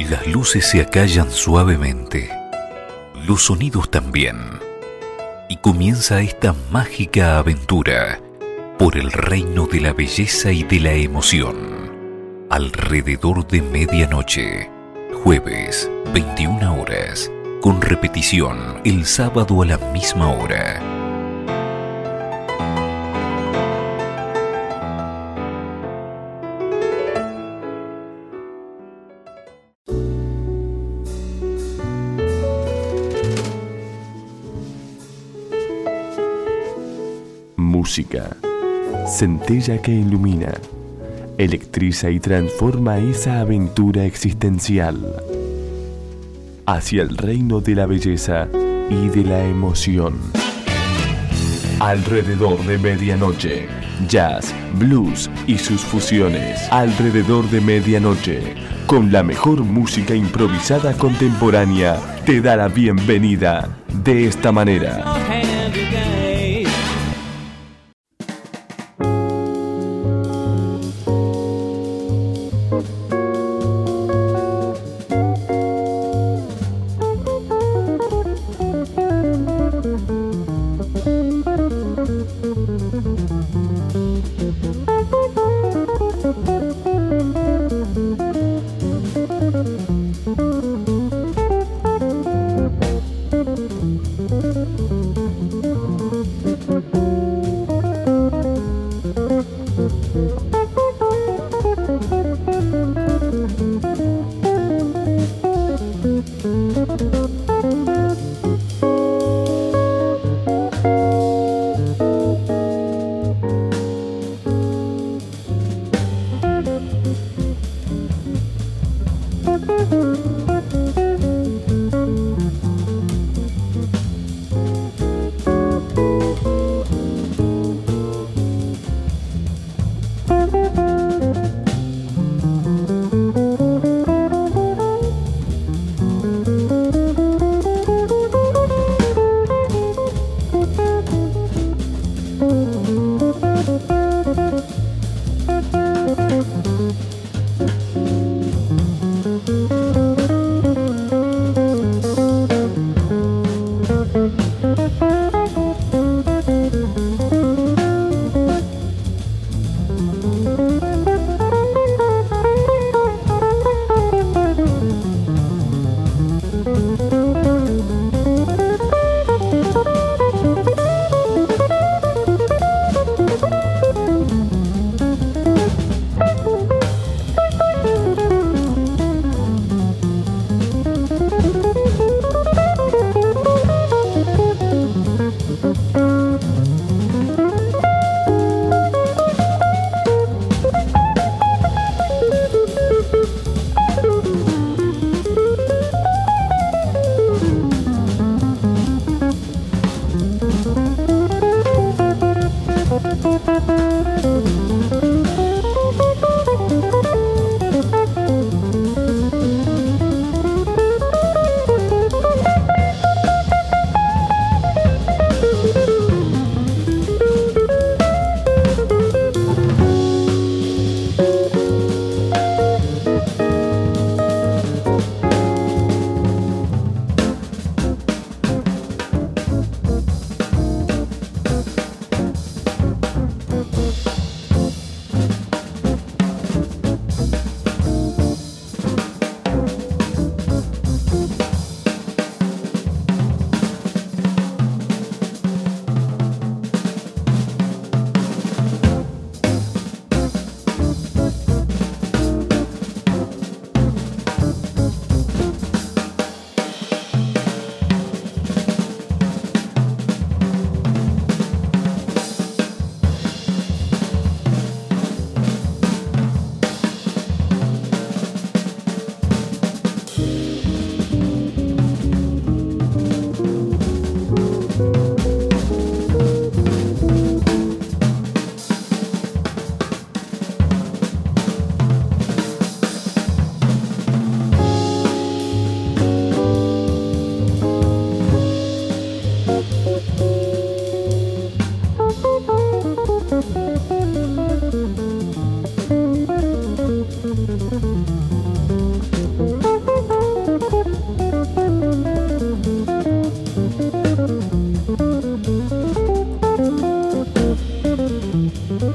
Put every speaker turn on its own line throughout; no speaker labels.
Las luces se acallan suavemente, los sonidos también, y comienza esta mágica aventura por el reino de la belleza y de la emoción. Alrededor de medianoche, jueves, 21 horas, con repetición el sábado a la misma hora.
Música, centella que ilumina, electriza y transforma esa aventura existencial hacia el reino de la belleza y de la emoción. Alrededor de medianoche, jazz, blues y sus fusiones. Alrededor de medianoche, con la mejor música improvisada contemporánea, te da la bienvenida de esta manera.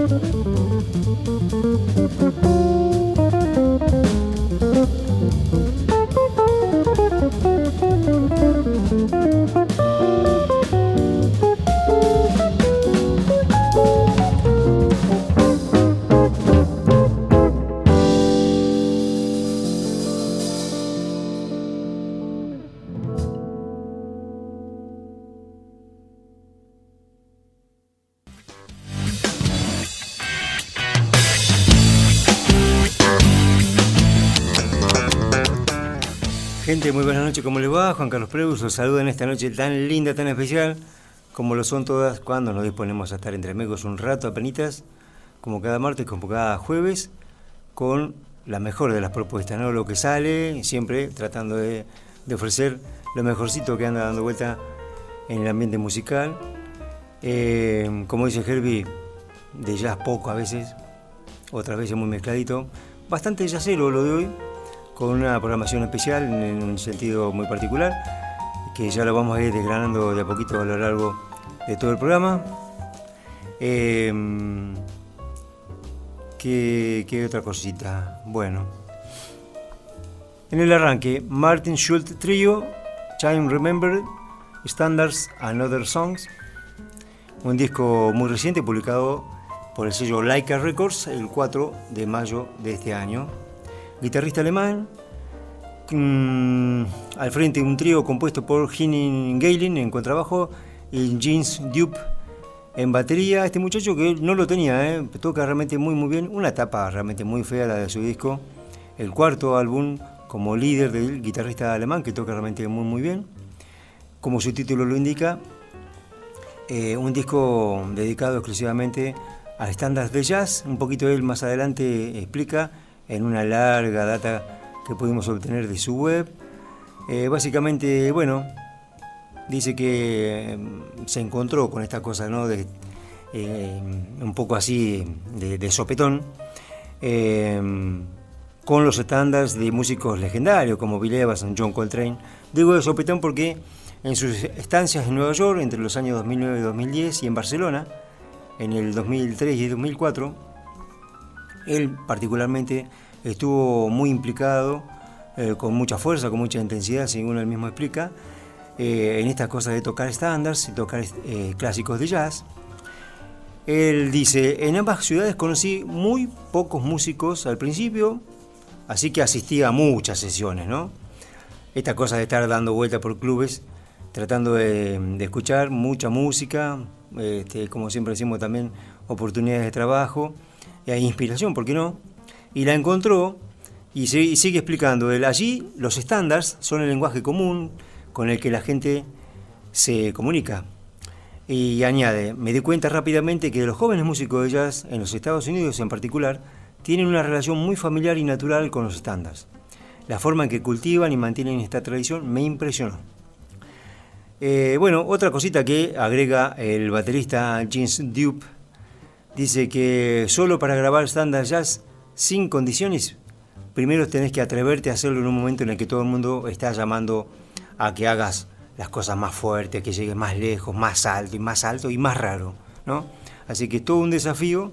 Gente, muy buenas noches, ¿cómo les va? Juan Carlos Preus los saluda en esta noche tan linda, tan especial, como lo son todas cuando nos disponemos a estar entre amigos un rato apenitas, como cada martes, como cada jueves, con la mejor de las propuestas, ¿no? Lo que sale, siempre tratando de ofrecer lo mejorcito que anda dando vuelta en el ambiente musical. Como dice Herbie, de jazz poco a veces, otras veces muy mezcladito, bastante jazzero lo de hoy, con una programación especial en un sentido muy particular, que ya lo vamos a ir desgranando de a poquito a lo largo de todo el programa. ¿Qué otra cosita? Bueno, en el arranque, Martin Schulz Trio, Time Remembered, Standards and Other Songs, un disco muy reciente publicado por el sello Laika Records el 4 de mayo de este año. Guitarrista alemán, al frente un trío compuesto por Henning Geiling en contrabajo y Jens Dupe en batería. Este muchacho que no lo tenía, toca realmente muy bien, una etapa realmente muy fea la de su disco, el cuarto álbum como líder del guitarrista alemán que toca realmente muy bien, como su título lo indica, un disco dedicado exclusivamente a estándares de jazz. Un poquito él más adelante explica en una larga data que pudimos obtener de su web. Básicamente, bueno, dice que se encontró con esta cosa, ¿no? Un poco así de sopetón, con los estándares de músicos legendarios como Bill Evans, John Coltrane. Digo de sopetón porque en sus estancias en Nueva York entre los años 2009 y 2010 y en Barcelona en el 2003 y 2004, él particularmente estuvo muy implicado, con mucha fuerza, con mucha intensidad, según él mismo explica, en estas cosas de tocar estándares y tocar clásicos de jazz. Él dice: en ambas ciudades conocí muy pocos músicos al principio, así que asistía a muchas sesiones, ¿no? Esta cosa de estar dando vueltas por clubes, tratando de escuchar mucha música, como siempre decimos también, oportunidades de trabajo, y hay inspiración, ¿por qué no? Y la encontró, y sigue explicando él. Allí los estándares son el lenguaje común con el que la gente se comunica. Y añade: me di cuenta rápidamente que los jóvenes músicos de jazz, en los Estados Unidos en particular, tienen una relación muy familiar y natural con los estándares. La forma en que cultivan y mantienen esta tradición me impresionó. Bueno, otra cosita que agrega el baterista Jens Dupe, dice que solo para grabar standard jazz sin condiciones, primero tenés que atreverte a hacerlo en un momento en el que todo el mundo está llamando a que hagas las cosas más fuertes, que llegues más lejos, más alto y más raro, ¿no? Así que es todo un desafío,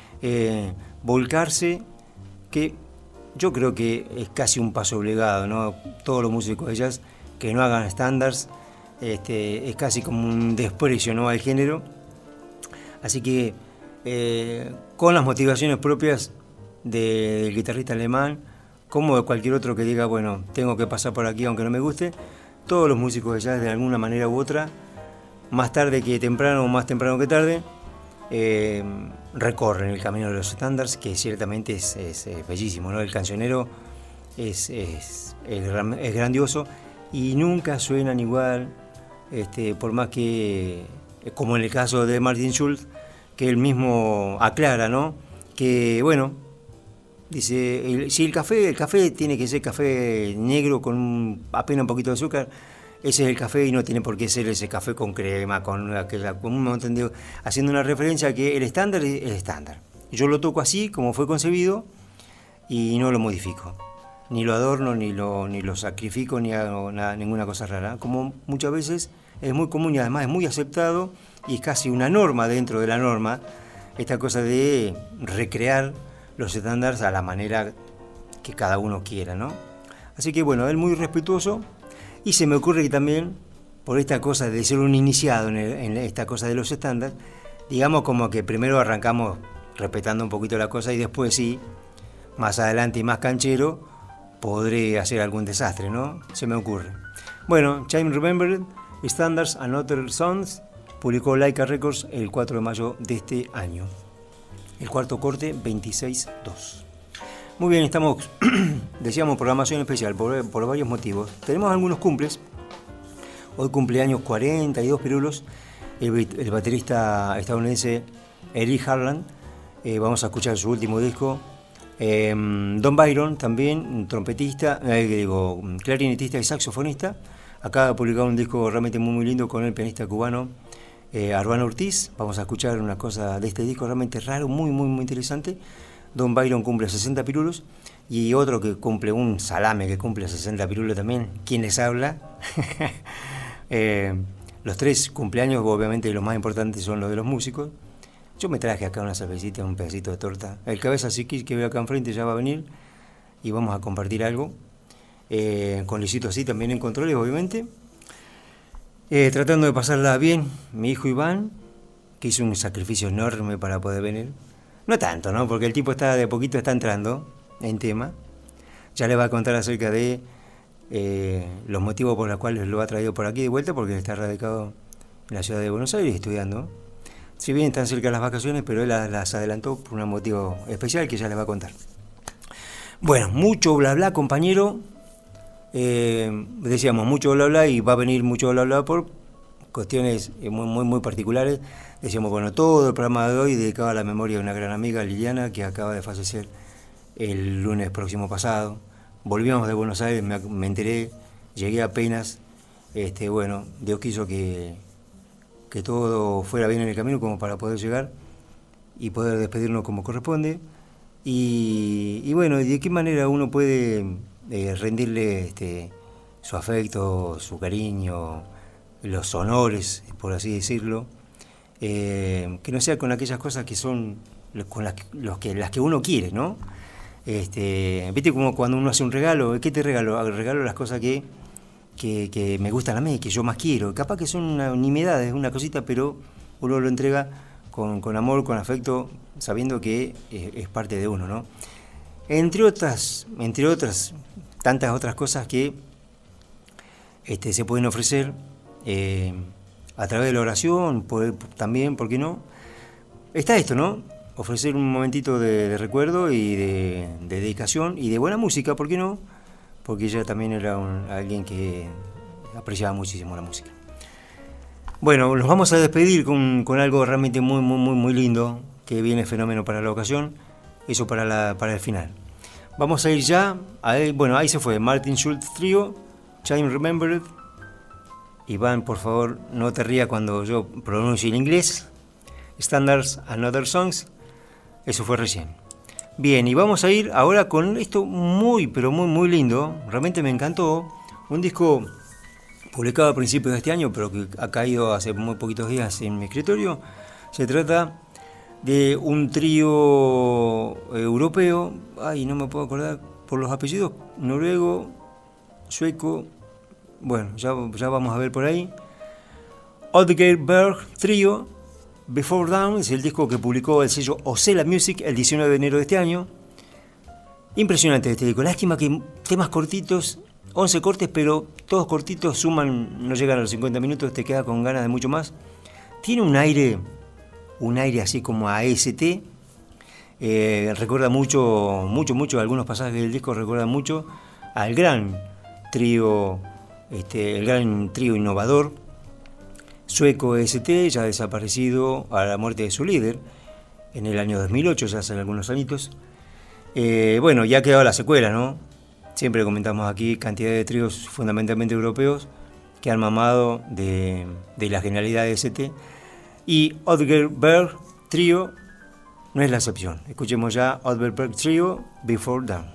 volcarse, que yo creo que es casi un paso obligado, ¿no? Todos los músicos de jazz que no hagan estándares, es casi como un desprecio, ¿no?, al género. Así que con las motivaciones propias del guitarrista alemán, como de cualquier otro que diga, bueno, tengo que pasar por aquí aunque no me guste, todos los músicos de jazz de alguna manera u otra, más tarde que temprano o más temprano que tarde, recorren el camino de los estándares, que ciertamente es bellísimo, ¿no? El cancionero es grandioso y nunca suenan igual, por más que, como en el caso de Martin Schulz, que él mismo aclara, ¿no?, que bueno, dice, si el café tiene que ser café negro con apenas un poquito de azúcar, ese es el café y no tiene por qué ser ese café con crema, con un montón de... haciendo una referencia a que el estándar es el estándar. Yo lo toco así, como fue concebido, y no lo modifico. Ni lo adorno, ni lo sacrifico, ni hago ninguna cosa rara. Como muchas veces es muy común y además es muy aceptado, y es casi una norma dentro de la norma, esta cosa de recrear los estándares a la manera que cada uno quiera, ¿no? Así que bueno, él muy respetuoso, y se me ocurre que también, por esta cosa de ser un iniciado en esta cosa de los estándares, digamos como que primero arrancamos respetando un poquito la cosa y después sí, más adelante y más canchero, podré hacer algún desastre, ¿no? Se me ocurre. Bueno, Chime Remembered, Standards and Other Songs, publicó Laika Records el 4 de mayo de este año. El cuarto corte, 26.2. Muy bien, estamos, decíamos, programación especial por varios motivos. Tenemos algunos cumples. Hoy cumpleaños 42 pirulos, el baterista estadounidense Eric Harland. Vamos a escuchar su último disco. Don Byron, también trompetista, clarinetista y saxofonista. Acaba de publicar un disco realmente muy lindo con el pianista cubano Arbano Ortiz. Vamos a escuchar una cosa de este disco realmente raro, muy interesante. Don Byron cumple 60 pirulos, y otro que cumple, un salame que cumple 60 pirulos también, ¿quién les habla? Los tres cumpleaños, obviamente los más importantes son los de los músicos. Yo me traje acá una cervecita, un pedacito de torta. El cabeza Siquis que veo acá enfrente ya va a venir y vamos a compartir algo. Con Luisito así también en controles, obviamente. Tratando de pasarla bien, mi hijo Iván, que hizo un sacrificio enorme para poder venir. No tanto, ¿no? Porque el tipo de poquito está entrando en tema. Ya le va a contar acerca de los motivos por los cuales lo ha traído por aquí de vuelta, porque está radicado en la ciudad de Buenos Aires estudiando. Si bien están cerca las vacaciones, pero él las adelantó por un motivo especial que ya les va a contar. Bueno, mucho bla bla, compañero. Decíamos mucho bla bla, y va a venir mucho bla bla por cuestiones muy particulares. Decíamos, bueno, todo el programa de hoy dedicado a la memoria de una gran amiga, Liliana, que acaba de fallecer el lunes próximo pasado. Volvíamos de Buenos Aires, me enteré, llegué apenas. Bueno, Dios quiso que todo fuera bien en el camino como para poder llegar y poder despedirnos como corresponde. Y bueno, ¿de qué manera uno puede rendirle su afecto, su cariño, los honores, por así decirlo? Que no sea con aquellas cosas que son con las que uno quiere, ¿no? ¿Viste como cuando uno hace un regalo? ¿Qué te regalo? Regalo las cosas que me gustan a mí, que yo más quiero. Capaz que son una nimiedad, es una cosita, pero uno lo entrega con amor, con afecto, sabiendo que es parte de uno, ¿no? Entre otras, tantas otras cosas que se pueden ofrecer a través de la oración, también, ¿por qué no? Está esto, ¿no? Ofrecer un momentito de recuerdo y de dedicación y de buena música, ¿por qué no? Porque ella también era alguien que apreciaba muchísimo la música. Bueno, nos vamos a despedir con algo realmente muy lindo, que viene fenómeno para la ocasión, eso para el final. Vamos a ir ya, ahí se fue, Martin Schulz Trio, Chime Remembered. Iván, por favor, no te rías cuando yo pronuncie en inglés. Standards and Other Songs, eso fue recién. Bien, y vamos a ir ahora con esto pero muy lindo, realmente me encantó, un disco publicado a principios de este año, pero que ha caído hace muy poquitos días en mi escritorio. Se trata de un trío europeo, no me puedo acordar por los apellidos, noruego, sueco, bueno, ya vamos a ver por ahí. Oddgeir Berg Trio, Before Dawn, es el disco que publicó el sello Ocela Music el 19 de enero de este año. Impresionante este disco, lástima que temas cortitos, 11 cortes, pero todos cortitos, suman, no llegan a los 50 minutos, te queda con ganas de mucho más. Tiene un aire así como a AST, recuerda mucho, algunos pasajes del disco recuerdan mucho al gran trío, el gran trío innovador sueco ST, ya desaparecido a la muerte de su líder en el año 2008, ya hace algunos añitos. Bueno, ya ha quedado la secuela, ¿no? Siempre comentamos aquí cantidad de tríos fundamentalmente europeos que han mamado de la genialidad de ST, y Oddgeir Berg Trio no es la excepción. Escuchemos ya Oddgeir Berg Trio, Before Dawn.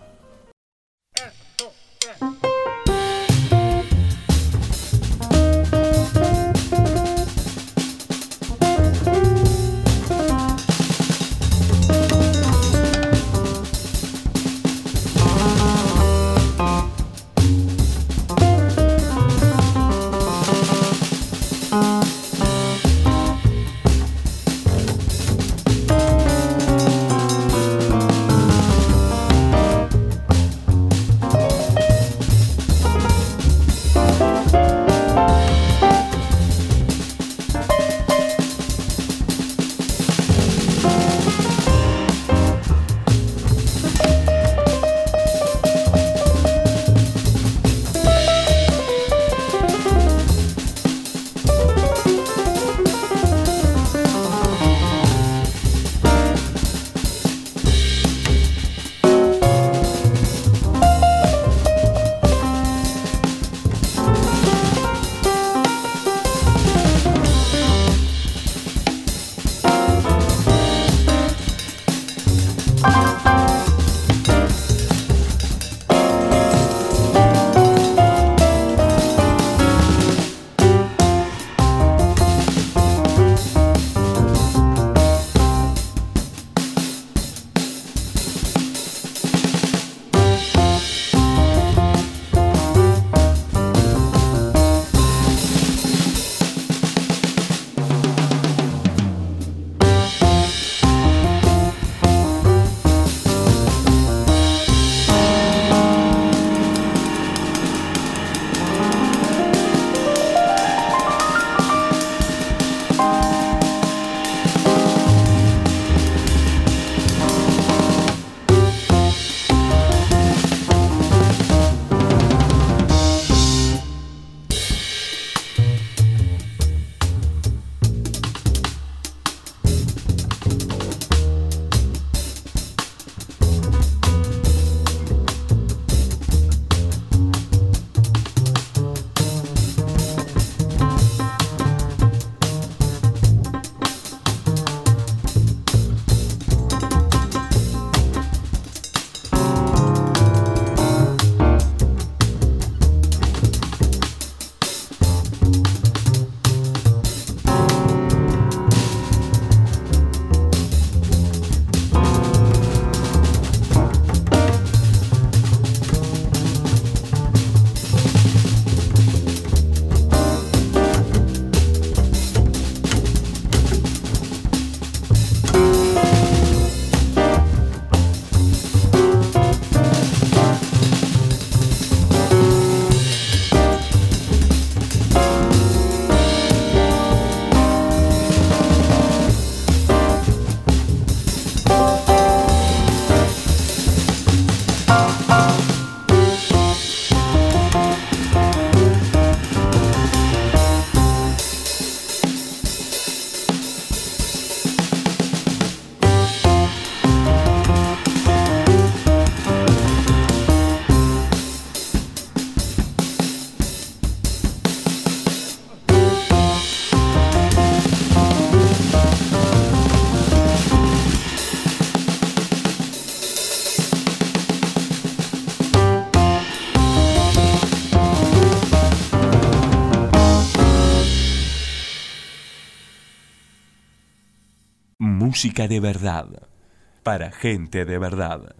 Música de verdad, para gente de verdad,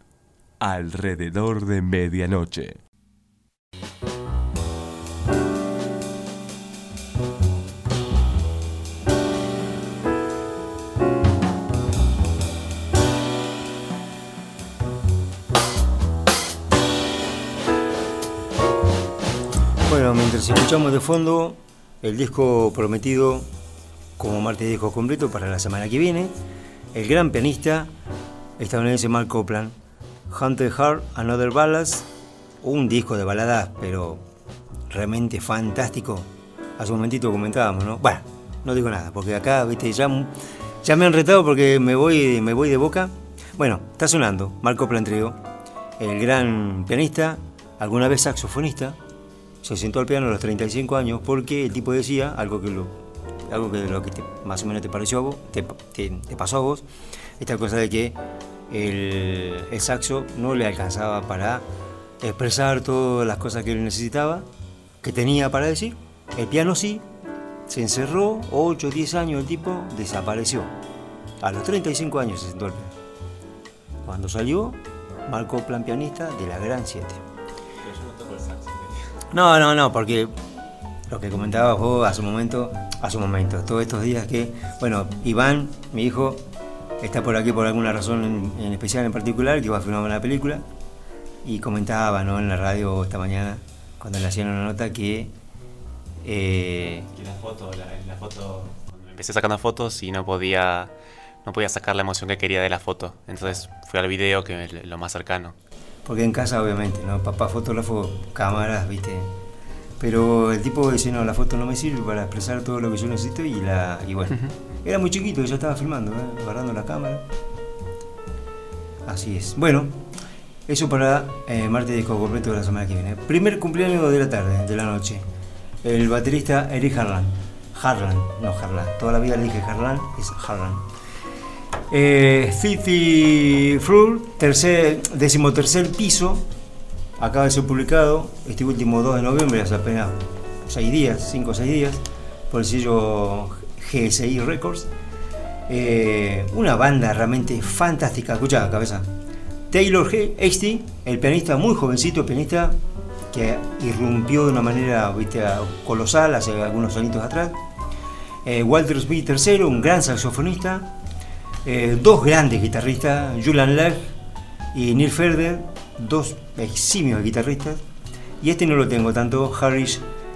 alrededor de medianoche.
Bueno, mientras escuchamos de fondo el disco prometido como martes disco completo para la semana que viene, el gran pianista estadounidense Mark Copland, Hunted Heart, Another Ballads, un disco de baladas, pero realmente fantástico. Hace un momentito comentábamos, ¿no? Bueno, no digo nada, porque acá, viste, ya me han retado porque me voy de boca. Bueno, está sonando Mark Copland Trio, el gran pianista, alguna vez saxofonista, se sentó al piano a los 35 años porque el tipo decía algo que lo que más o menos te pareció a vos, te pasó a vos, esta cosa de que el saxo no le alcanzaba para expresar todas las cosas que él necesitaba, que tenía para decir. El piano sí, se encerró, 8 o 10 años el tipo desapareció. A los 35 años se sentó al piano. Cuando salió, Mark Copland, pianista de la Gran 7.
Pero yo no toco el saxo.
No, porque lo que comentabas vos hace un momento, todos estos días que, bueno, Iván, mi hijo, está por aquí por alguna razón en especial, en particular, que va a filmar una película, y comentaba, ¿no?, en la radio esta mañana, cuando le hacían una nota, que
la foto, cuando empecé sacando fotos y no podía sacar la emoción que quería de la foto, entonces fui al video, que es lo más cercano.
Porque en casa, obviamente, ¿no? Papá fotógrafo, cámaras, ¿viste? Pero el tipo dice, no, la foto no me sirve para expresar todo lo que yo necesito, y bueno, era muy chiquito, ya estaba filmando, agarrando la cámara. Así es. Bueno, eso para martes disco completo de la semana que viene. Primer cumpleaños de la tarde, de la noche. El baterista Eric Harlan. Toda la vida le dije Harlan, es Harlan. Filthy Fruit, 13º piso, acaba de ser publicado este último 2 de noviembre, hace apenas 5 o 6 días, por el sello GSI Records. Una banda realmente fantástica. Escucha, cabeza. Taylor Hasty, el pianista muy jovencito, pianista que irrumpió de una manera, ¿viste?, colosal hace algunos añitos atrás. Walter Smith III, un gran saxofonista. Dos grandes guitarristas, Julian Lage y Neil Feder, dos eximios guitarristas. Y este no lo tengo tanto, Harris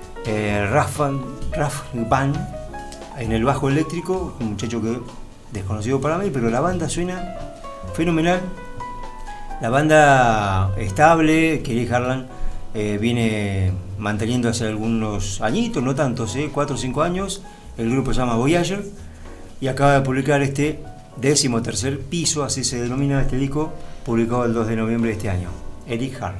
Rathbun en el bajo eléctrico, un muchacho que desconocido para mí, pero la banda suena fenomenal. La banda estable, Kelly Harlan viene manteniendo hace algunos añitos, no tantos, 4 o 5 años. El grupo se llama Voyager y acaba de publicar este 13º piso, así se denomina este disco, publicado el 2 de noviembre de este año. Eric Harlan.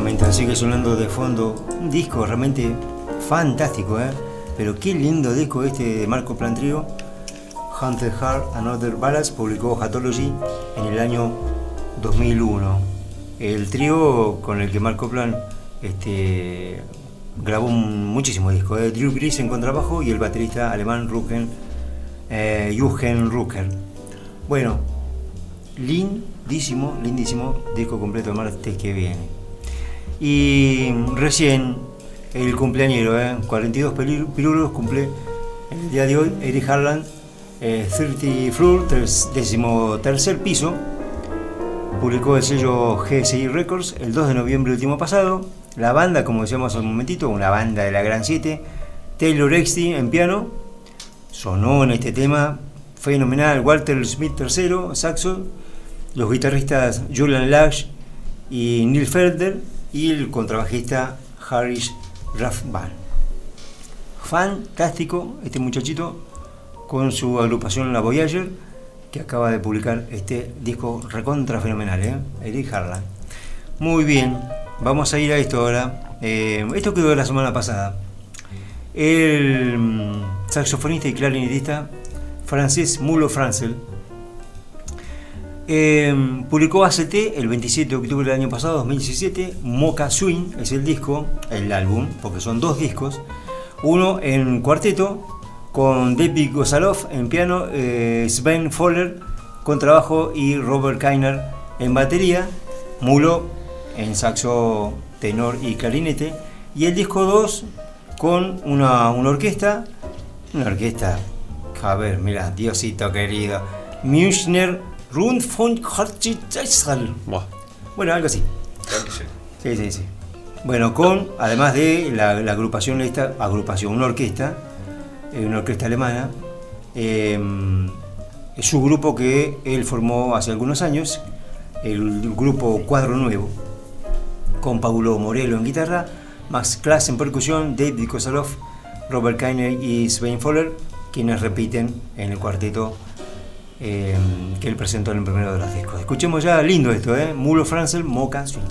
mientras sigue sonando de fondo un disco realmente fantástico, pero qué lindo disco este de Marco Plan Trio, Hunted Heart Another Ballads, publicó Hathology en el año 2001. El trío con el que Marco Plan grabó muchísimos discos, Drew Gris en contrabajo y el baterista alemán Jürgen Rucker. Bueno, lindísimo disco completo el martes que viene. Y recién el cumpleañero, 42 pirulos, cumple el día de hoy Eric Harland, 30 Floor, 13º piso. Publicó el sello GSI Records el 2 de noviembre último pasado. La banda, como decíamos hace un momentito, una banda de la Gran 7, Taylor Exty en piano, sonó en este tema fenomenal, Walter Smith III, saxo, los guitarristas Julian Lash y Neil Felder y el contrabajista Harris Rathband. Fantástico este muchachito con su agrupación La Voyager, que acaba de publicar este disco recontra fenomenal, Eric Harland. Muy bien, vamos a ir a esto ahora. Esto quedó de la semana pasada. El saxofonista y clarinetista Francis Mullo-Francel publicó ACT el 27 de octubre del año pasado, 2017. Mocha Swing es el disco, el álbum, porque son dos discos. Uno en cuarteto con David Gozalov en piano, Sven Fowler contrabajo y Robert Kainer en batería, Mullo en saxo tenor y clarinete. Y el disco 2 con una orquesta, a ver, mira, Diosito querido, Münchner Rundfunkorchester. Bueno, algo así. Sí. Bueno, además de la agrupación, una orquesta alemana, es su grupo que él formó hace algunos años, el grupo Cuadro Nuevo, con Paulo Morello en guitarra, Max Klass en percusión, David Kozalov, Robert Kainer y Sven Fowler, quienes repiten en el cuarteto que él presentó en el primero de los discos. Escuchemos ya, lindo esto, Mullo-Francel, Mocha Swing.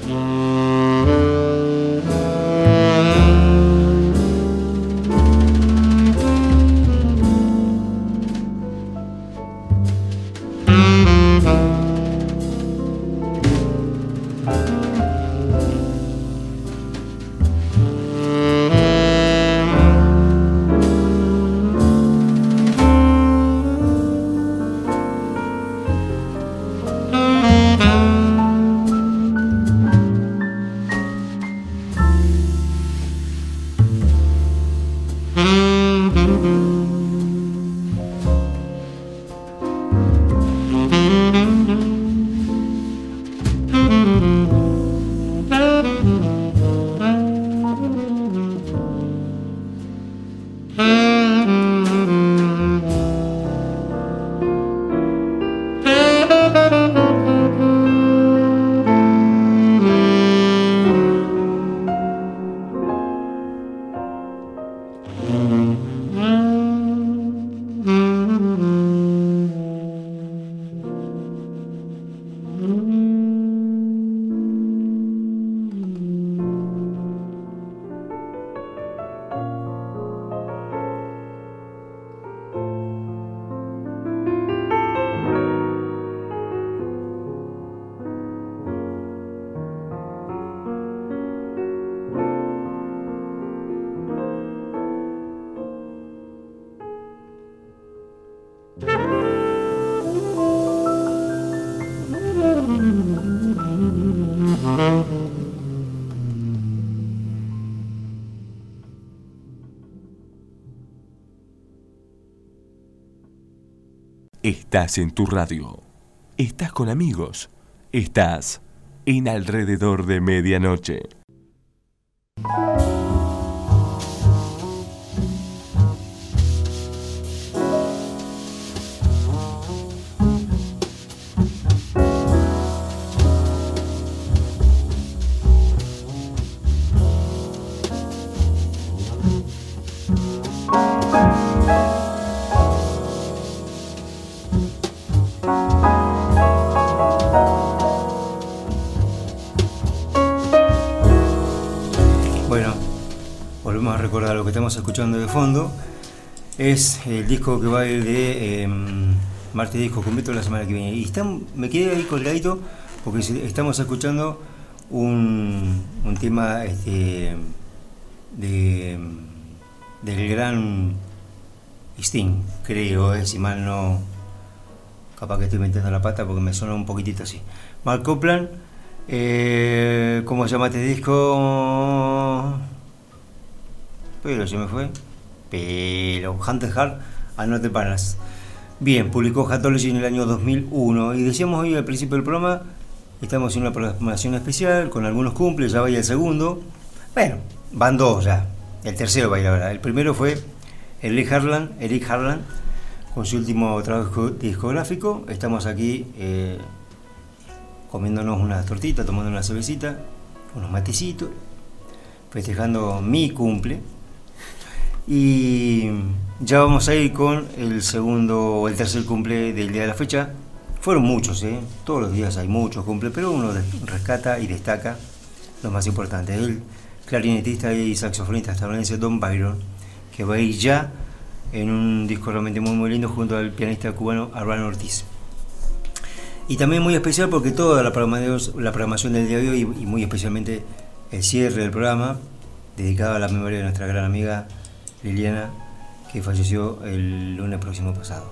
Estás en tu radio. Estás con amigos. Estás en Alrededor de Medianoche.
Lo que estamos escuchando de fondo es el disco que va a ir de Marte Disco Completo la semana que viene. Y me quedé ahí colgadito porque estamos escuchando un tema del gran Sting, creo, si mal no, capaz que estoy metiendo la pata porque me suena un poquitito así. Mark Copland, ¿cómo se llama este disco? Pero se me fue. Pero Hunter Heart and Not the Balance. Bien, publicó Hathology en el año 2001. Y decíamos hoy al principio del programa, estamos en una programación especial con algunos cumples, ya vaya el segundo. Bueno, van dos ya. El tercero va a ir ahora. El primero fue Eric Harland, con su último trabajo discográfico. Estamos aquí comiéndonos unas tortitas, tomando una cervecita, unos matecitos, festejando mi cumple. Y ya vamos a ir con el segundo o el tercer cumple del día de la fecha. Fueron muchos, todos los días hay muchos cumples, pero uno rescata y destaca los más importantes. El clarinetista y saxofonista estadounidense Don Byron, que va a ir ya en un disco realmente muy muy lindo junto al pianista cubano Arban Ortiz. Y también muy especial porque toda la programación del día de hoy y muy especialmente el cierre del programa dedicado a la memoria de nuestra gran amiga Liliana, que falleció el lunes próximo pasado.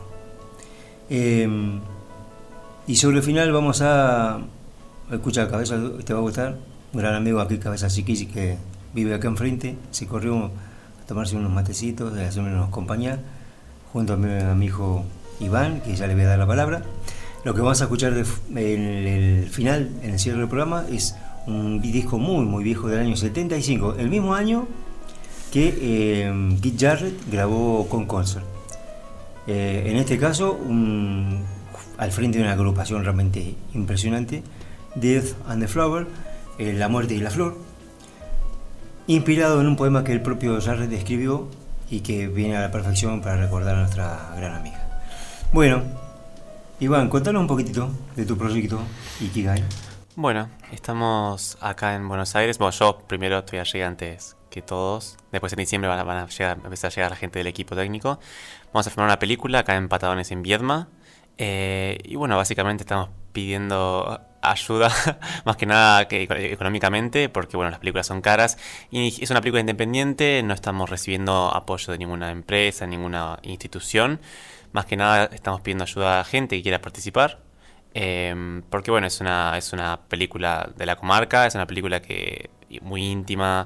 Y sobre el final vamos a escuchar Cabeza, te va a gustar, un gran amigo aquí, Cabeza Chiquis, que vive acá enfrente, se corrió a tomarse unos matecitos, a hacerme unos compañía, junto a mi hijo Iván, que ya le voy a dar la palabra. Lo que vamos a escuchar en el final, en el cierre del programa, es un disco muy muy viejo del año 75, el mismo año que Keith Jarrett grabó con Concert. En este caso, al frente de una agrupación realmente impresionante, Death and the Flower, La Muerte y la Flor, inspirado en un poema que el propio Jarrett escribió y que viene a la perfección para recordar a nuestra gran amiga. Bueno, Iván, contanos un poquitito de tu proyecto Ikigai.
Bueno, estamos acá en Buenos Aires. Bueno, yo primero llegué antes que todos. Después en diciembre van a empezar a llegar la gente del equipo técnico. Vamos a filmar una película acá en Patagones, en Viedma. Y bueno, básicamente estamos pidiendo ayuda, más que nada que económicamente, porque bueno, las películas son caras. Y es una película independiente, no estamos recibiendo apoyo de ninguna empresa, ninguna institución. Más que nada estamos pidiendo ayuda a gente que quiera participar. Porque bueno, es una película de la comarca, es una película muy íntima.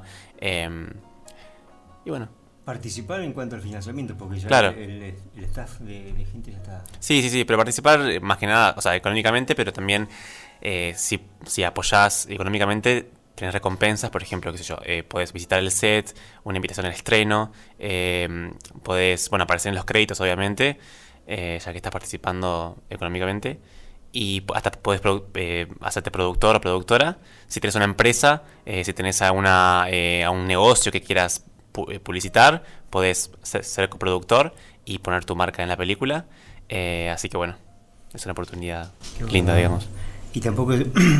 Y bueno.
Participar en cuanto al financiamiento, porque ya
claro.
el staff de gente ya está...
Sí, pero participar más que nada, o sea, económicamente, pero también si apoyás económicamente, tenés recompensas, por ejemplo, qué sé yo, podés visitar el set, una invitación al estreno, podés, bueno, aparecer en los créditos, obviamente, ya que estás participando económicamente. Y hasta podés hacerte productor o productora. Si tenés una empresa, si tenés a un negocio que quieras publicitar, podés ser coproductor y poner tu marca en la película. Así que bueno, es una oportunidad linda, digamos.
Y tampoco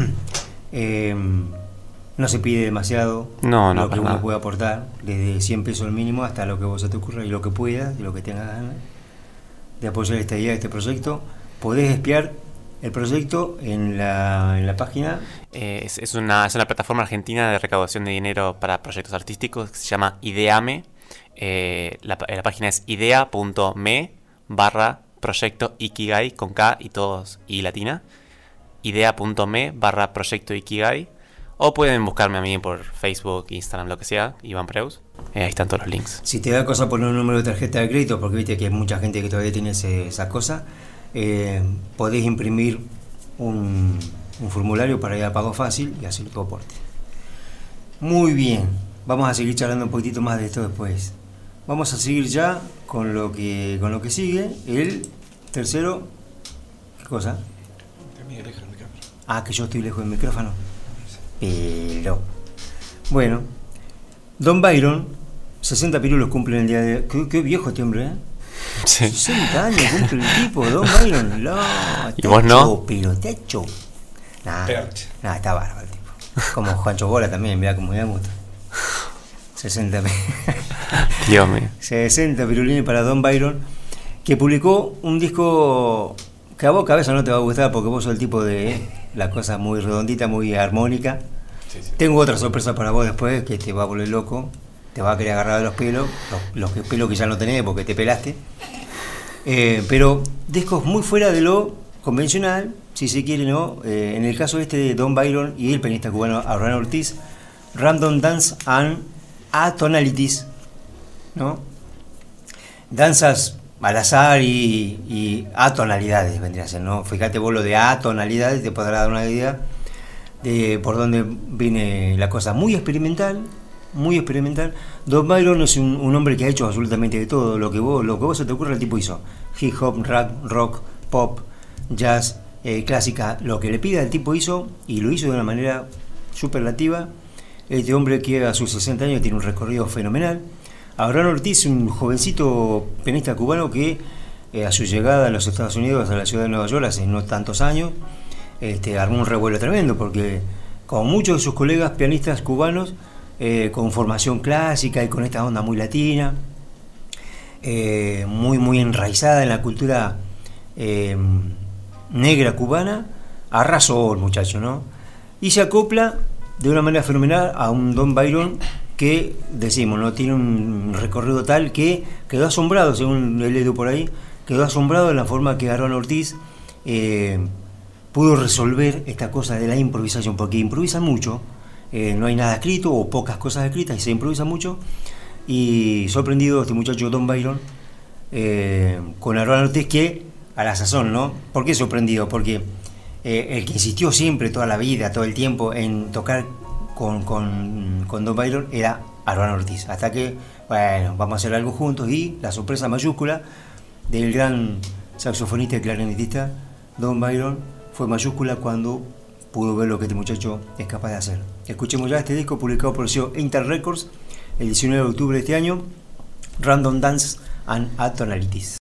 no se pide demasiado lo que uno puede aportar, desde 100 pesos al mínimo hasta lo que vos se te ocurra y lo que puedas y lo que tengas ganas de apoyar esta idea, este proyecto. Podés espiar el proyecto en la página.
Es una plataforma argentina de recaudación de dinero para proyectos artísticos que se llama Ideame. La página es idea.me/proyecto Ikigai con K y todos y latina. Idea.me/proyecto Ikigai. O pueden buscarme a mí por Facebook, Instagram, lo que sea, Iván Preus. Ahí están todos los links.
Si te da cosa poner un número de tarjeta de crédito, porque viste que hay mucha gente que todavía tiene esa cosa, podés imprimir un formulario para ir a pago fácil y hacer tu aporte. Muy bien, vamos a seguir charlando un poquitito más de esto después. Vamos a seguir ya con lo que sigue. El tercero, ¿qué cosa? Que yo estoy lejos del micrófono. Pero bueno, Don Byron, 60 pirulos cumple el día de... Qué viejo este hombre, ¿eh?
Sí.
60 años cumple el tipo, Don Byron.
¿Y vos no?
Pero te ha hecho. Está bárbaro el tipo. Como Juancho Bola también, mirá como me gusta. 60
Dios mío.
60 pirulines para Don Byron, que publicó un disco que a vos cabeza no te va a gustar porque vos sos el tipo de la cosa muy redondita, muy armónica. Sí. Tengo otra sorpresa para vos después que te va a volver loco. Te va a querer agarrar de los pelos, los pelos que ya no tenés porque te pelaste. Pero discos muy fuera de lo convencional, si se quiere, ¿no? En el caso de Don Byron y el pianista cubano Abraham Ortiz, Random Dance and Atonalities, ¿no? Danzas al azar y atonalidades vendría a ser, ¿no? Fíjate vos lo de atonalidades, te podrá dar una idea de por dónde viene la cosa. Muy experimental. Don Byron es un hombre que ha hecho absolutamente de todo. Lo que vos se te ocurra, el tipo hizo. Hip hop, rap, rock, pop, jazz, clásica. Lo que le pida, el tipo hizo, y lo hizo de una manera superlativa. Este hombre que a sus 60 años tiene un recorrido fenomenal. Abraham Ortiz, un jovencito pianista cubano que a su llegada a los Estados Unidos, a la ciudad de Nueva York, hace no tantos años, armó un revuelo tremendo, porque como muchos de sus colegas pianistas cubanos, con formación clásica y con esta onda muy latina, muy enraizada en la cultura negra cubana, arrasó el muchacho, ¿no? Y se acopla de una manera fenomenal a un Don Byron que, decimos, no tiene un recorrido tal que quedó asombrado, según he leído por ahí, quedó asombrado de la forma que Abraham Ortiz pudo resolver esta cosa de la improvisación, porque improvisa mucho. No hay nada escrito o pocas cosas escritas y se improvisa mucho. Y sorprendido este muchacho Don Byron con Abraham Ortiz, que a la sazón, ¿no? ¿Por qué sorprendido? Porque el que insistió siempre, toda la vida, todo el tiempo, en tocar con Don Byron era Abraham Ortiz. Hasta que, bueno, vamos a hacer algo juntos, y la sorpresa mayúscula del gran saxofonista y clarinetista Don Byron fue mayúscula cuando pudo ver lo que este muchacho es capaz de hacer. Escuchemos ya este disco publicado por el sello Inter Records el 19 de octubre de este año, Random Dance and Atonalities.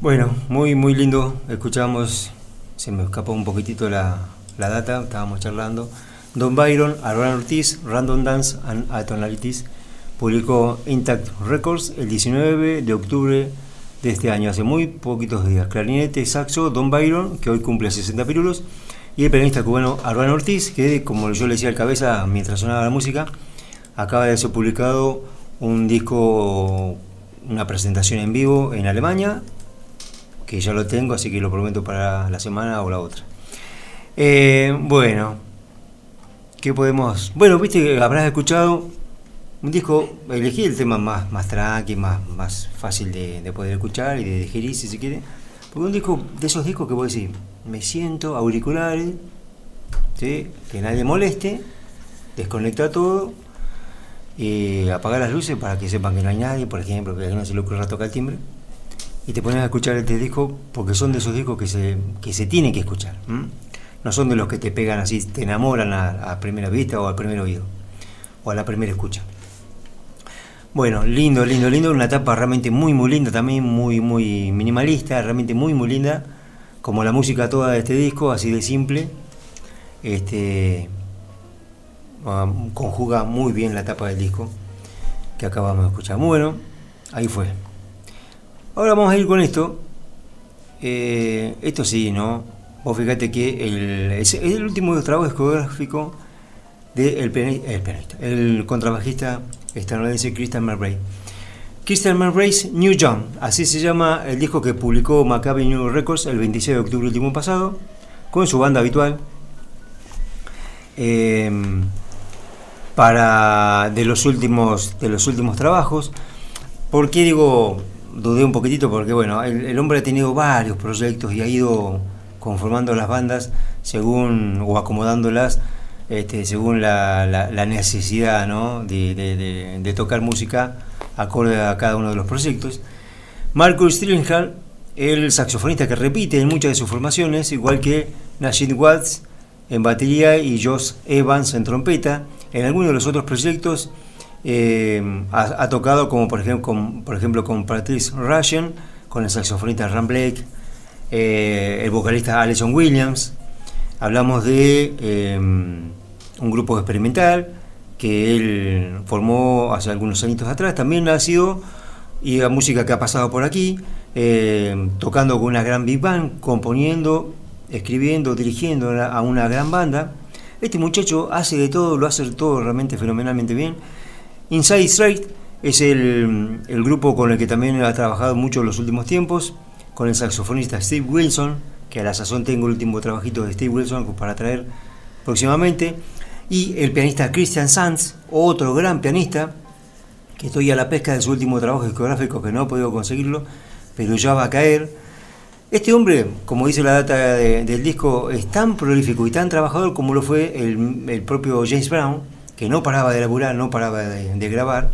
Bueno, muy muy lindo. Escuchamos, se me escapó un poquitito la data, estábamos charlando. Don Byron, Abraham Ortiz, Random Dance and Atonalities, publicó Intact Records el 19 de octubre de este año, hace muy poquitos días. Clarinete, saxo, Don Byron, que hoy cumple 60 pirulos, y el pianista cubano Abraham Ortiz, que, como yo le decía al cabeza mientras sonaba la música, acaba de ser publicado un disco, una presentación en vivo en Alemania, que ya lo tengo, así que lo prometo para la semana o la otra. Bueno, ¿qué podemos...? Bueno, viste que habrás escuchado un disco, elegí el tema más tranqui, más fácil de poder escuchar y de digerir, si se quiere. Porque un disco, de esos discos que vos decís, me siento, auriculares, ¿sí? Que nadie moleste, desconecta todo, y apagar las luces para que sepan que no hay nadie, por ejemplo, que a alguien se le ocurra tocar el timbre, y te pones a escuchar este disco, porque son de esos discos que se tienen que escuchar. No son de los que te pegan así, te enamoran a primera vista o al primer oído, o a la primera escucha. Bueno, lindo, una etapa realmente muy linda también, muy minimalista, realmente muy linda, como la música toda de este disco, así de simple. Conjuga muy bien la etapa del disco que acabamos de escuchar. Bueno, ahí fue. Ahora vamos a ir con esto. Esto sí, ¿no? Vos fíjate que es el último trabajo discográfico el contrabajista estadounidense Christian McRae. Christian McRae's New Jam, así se llama el disco que publicó Maccabi New Records el 26 de octubre último pasado, con su banda habitual. De los últimos trabajos. ¿Por qué digo? Dudé un poquitito porque bueno, el hombre ha tenido varios proyectos y ha ido conformando las bandas o acomodándolas según la necesidad, ¿no? de tocar música acorde a cada uno de los proyectos. Marcus Stringhal, el saxofonista que repite en muchas de sus formaciones, igual que Nasheed Watts en batería y Josh Evans en trompeta. En algunos de los otros proyectos ha tocado, como por ejemplo con Patrice Rushen, con el saxofonista Ram Blake, el vocalista Alison Williams. Hablamos de un grupo experimental que él formó hace algunos añitos atrás. También ha sido, y la música que ha pasado por aquí, tocando con una gran big band, componiendo, escribiendo, dirigiendo a una gran banda. Este muchacho hace de todo, lo hace todo realmente fenomenalmente bien. Inside Straight es el grupo con el que también ha trabajado mucho en los últimos tiempos, con el saxofonista Steve Wilson, que a la sazón tengo el último trabajito de Steve Wilson para traer próximamente, y el pianista Christian Sands, otro gran pianista, que estoy a la pesca de su último trabajo discográfico, que no he podido conseguirlo, pero ya va a caer. Este hombre, como dice la data del disco, es tan prolífico y tan trabajador como lo fue el propio James Brown, que no paraba de laburar, no paraba de grabar.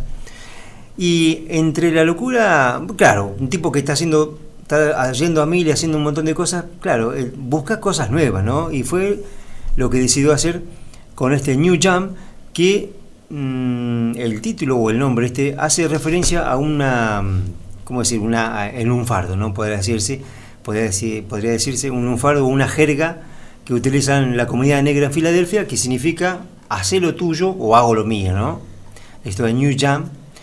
Y entre la locura, claro, un tipo que está yendo a mil y haciendo un montón de cosas, claro, busca cosas nuevas, ¿no? Y fue lo que decidió hacer con este New Jam, que el título o el nombre hace referencia a una, ¿cómo decir? En un fardo, ¿no? Podría decirse un lunfardo o una jerga que utilizan la comunidad negra en Filadelfia, que significa hacer lo tuyo o hago lo mío, ¿no? Esto de New Jam,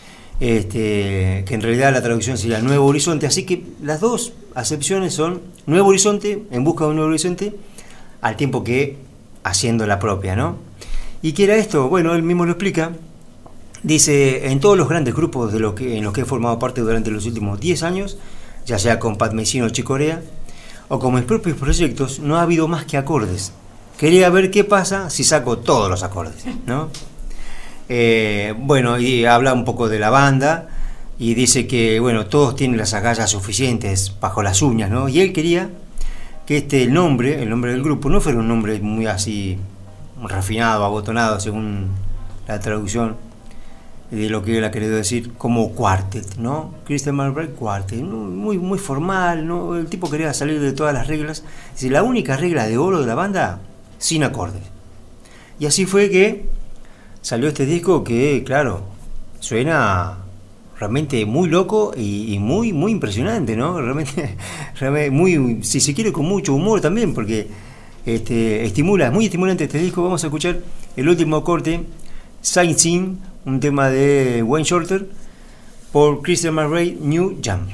que en realidad la traducción sería Nuevo Horizonte, así que las dos acepciones son Nuevo Horizonte, en busca de un nuevo horizonte, al tiempo que haciendo la propia, ¿no? ¿Y qué era esto? Bueno, él mismo lo explica. Dice, en todos los grandes grupos en los que he formado parte durante los últimos 10 años, ya sea con Pat Messina o Chick Corea, o con mis propios proyectos, no ha habido más que acordes. Quería ver qué pasa si saco todos los acordes, ¿no? Bueno, y habla un poco de la banda, y dice que, bueno, todos tienen las agallas suficientes bajo las uñas, ¿no? Y él quería que el nombre del grupo, no fuera un nombre muy así refinado, abotonado, según la traducción de lo que él ha querido decir, como Quartet, ¿no? Christian McRae Quartet, ¿no? Muy formal, ¿no? El tipo quería salir de todas las reglas. Dice, la única regla de oro de la banda, sin acordes. Y así fue que salió este disco que, claro, suena realmente muy loco y muy muy impresionante, ¿no? Realmente muy, si se quiere, con mucho humor también, porque es muy estimulante este disco. Vamos a escuchar el último corte, Sightseeing, un tema de Wayne Shorter por Christian McRae, New Jam.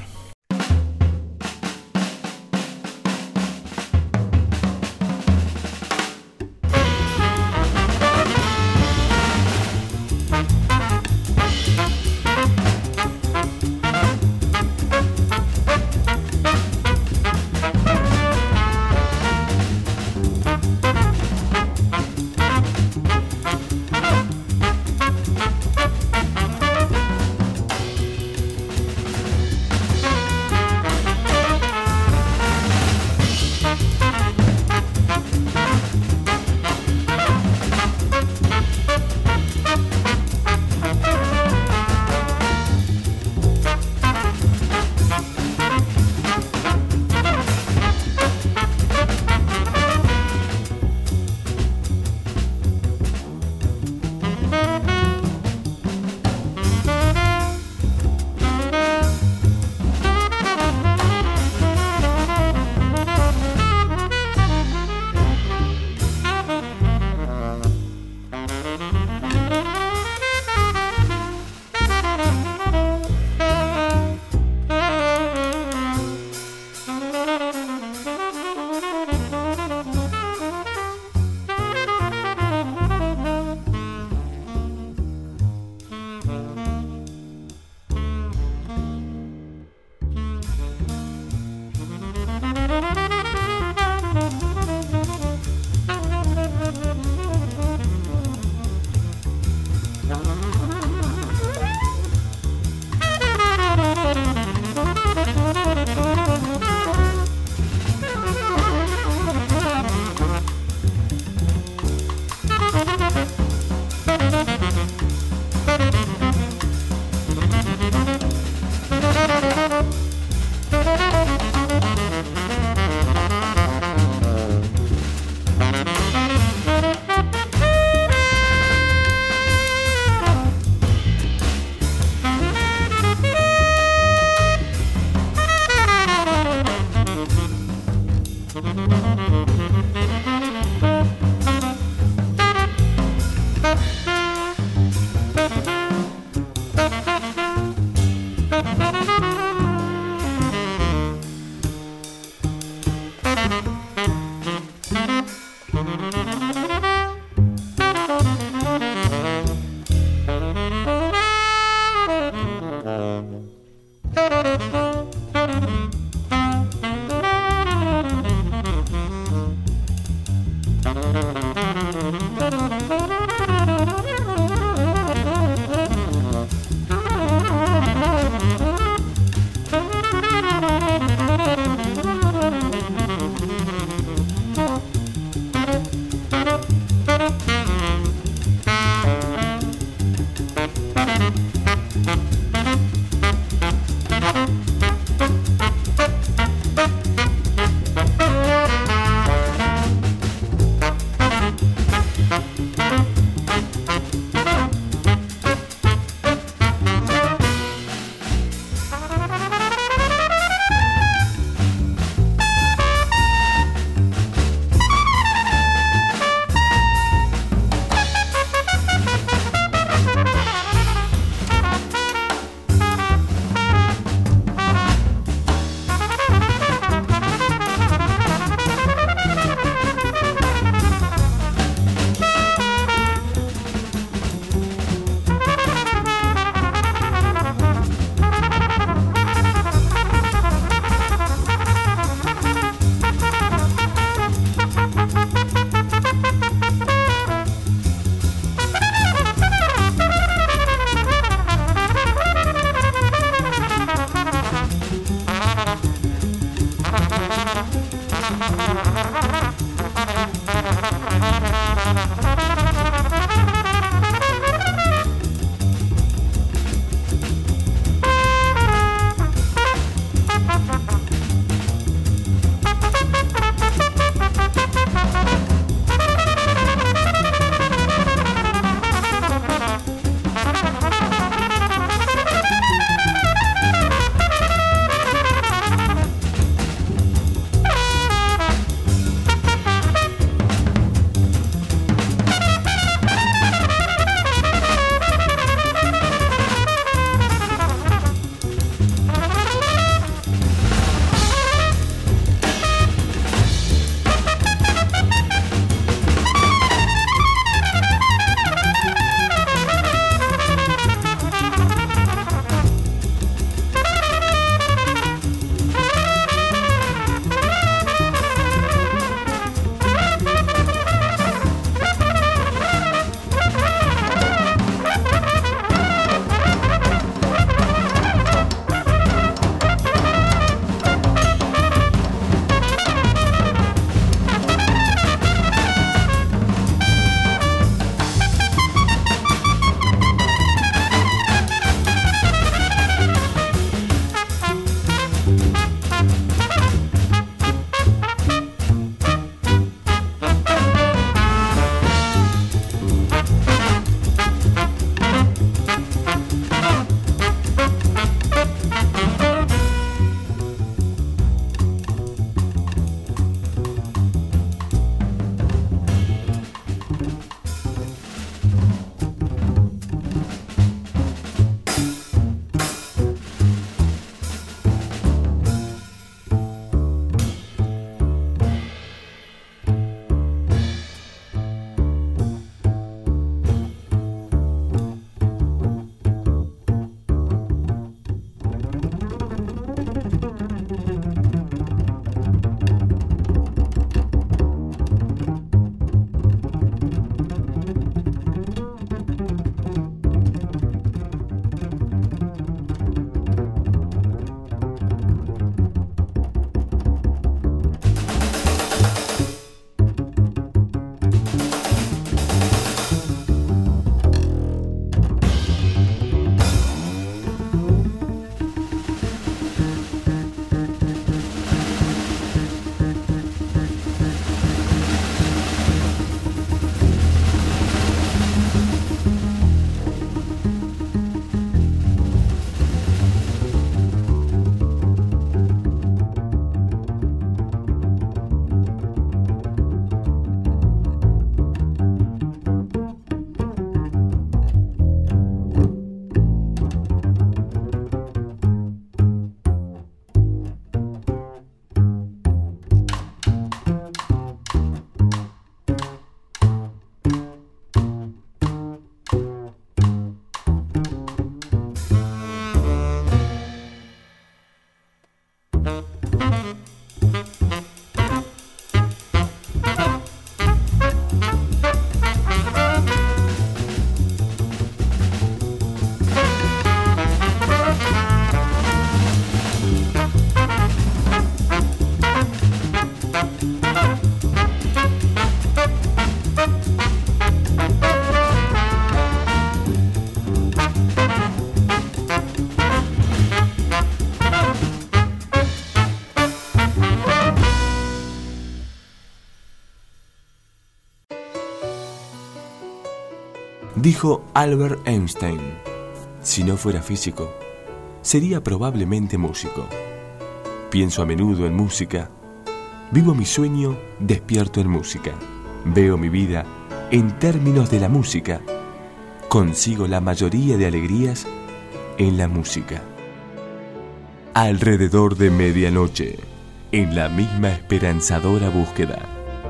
Dijo Albert Einstein: si no fuera físico, sería probablemente músico. Pienso a menudo en música. Vivo mi sueño despierto en música. Veo mi vida en términos de la música. Consigo la mayoría de alegrías en la música. Alrededor de medianoche, en la misma esperanzadora búsqueda.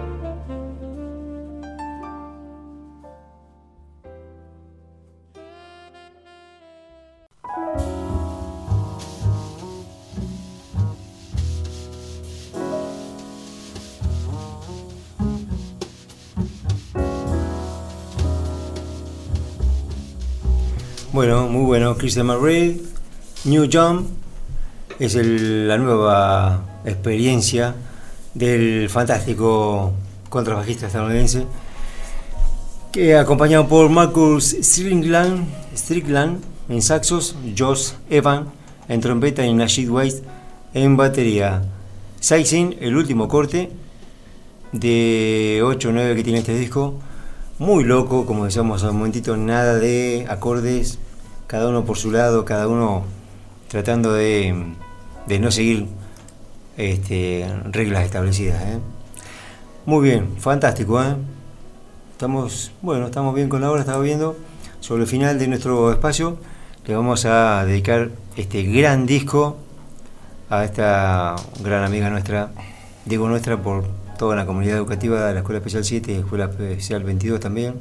Bueno, muy bueno. Christian McRae, New Jump, es la nueva experiencia del fantástico contrabajista estadounidense, que acompañado por Marcus Strickland en saxos, Josh Evans en trompeta y Nasheed Waite en batería. Sightseeing, el último corte de 8 o 9 que tiene este disco. Muy loco, como decíamos hace un momentito, nada de acordes, cada uno por su lado, cada uno tratando de no seguir reglas establecidas. Muy bien, fantástico. Estamos bien con la hora. Estaba viendo sobre el final de nuestro espacio. Le vamos a dedicar este gran disco a esta gran amiga nuestra, digo nuestra por toda la comunidad educativa de la Escuela Especial 7 y Escuela Especial 22 también.